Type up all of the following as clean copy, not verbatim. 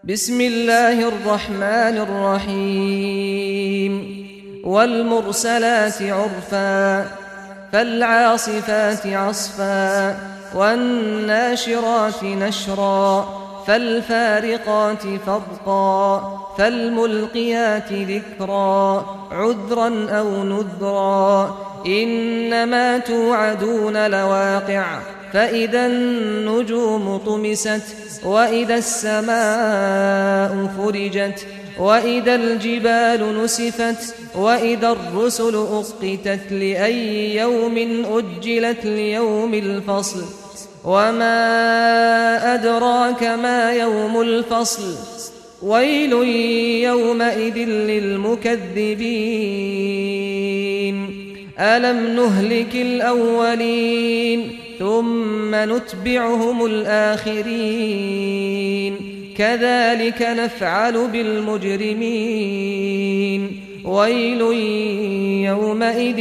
بسم الله الرحمن الرحيم والمرسلات عرفا فالعاصفات عصفا والناشرات نشرا فالفارقات فرقا فالملقيات ذكرا عذرا أو نذرا إنما توعدون لواقع فإذا النجوم طمست وإذا السماء فرجت وإذا الجبال نسفت وإذا الرسل أقتت لأي يوم أجلت ليوم الفصل وما أدراك ما يوم الفصل ويل يومئذ للمكذبين ألم نهلك الأولين ثم نتبعهم الآخرين كذلك نفعل بالمجرمين ويل يومئذ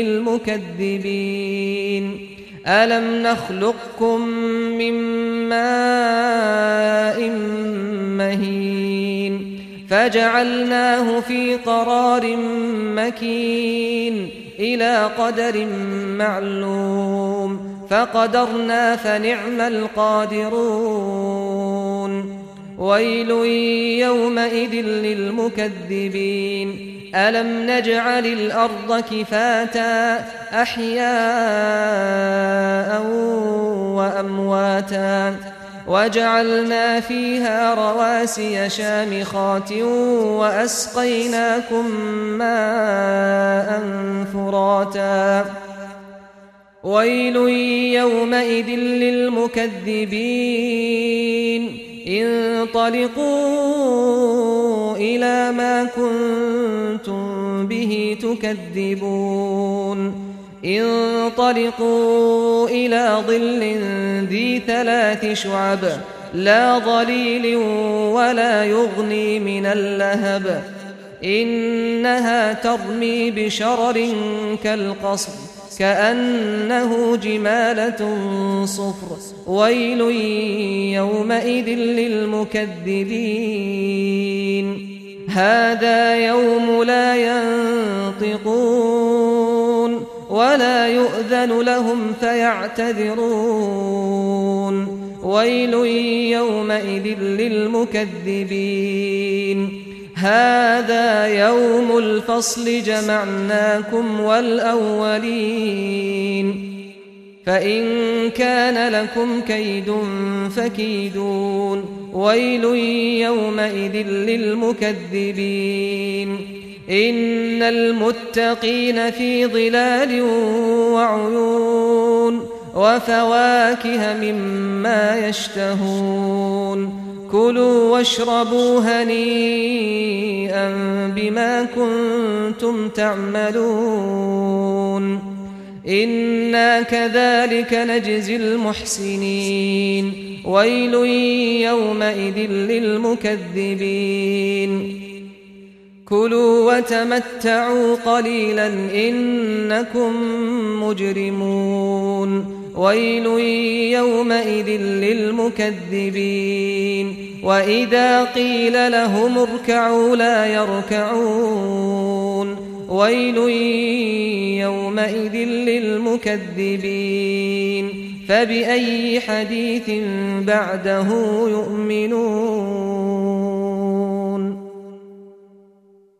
للمكذبين ألم نخلقكم من ماء مهين فجعلناه في قرار مكين إلى قدر معلوم فقدرنا فنعم القادرون ويل يومئذ للمكذبين ألم نجعل الأرض كفاتا أحياء وأمواتا وجعلنا فيها رواسي شامخات وأسقيناكم ماء فراتا ويل يومئذ للمكذبين انطلقوا إلى ما كنتم به تكذبون انطلقوا إلى ظل ذي 3 شعب لا ظليل ولا يغني من اللهب إنها ترمي بشرر كالقصر كأنه جمالة صفر ويل يومئذ للمكذبين هذا يوم لا ينطقون ولا يؤذن لهم فيعتذرون ويل يومئذ للمكذبين هذا يوم الفصل جمعناكم والأولين فإن كان لكم كيد فكيدون ويل يومئذ للمكذبين إن المتقين في ظلال وعيون وفواكه مما يشتهون كلوا واشربوا هنيئا بما كنتم تعملون إنا كذلك نجزي المحسنين ويل يومئذ للمكذبين كلوا وتمتعوا قليلا إنكم مجرمون ويل يومئذ للمكذبين وإذا قيل لهم اركعوا لا يركعون ويل يومئذ للمكذبين فبأي حديث بعده يؤمنون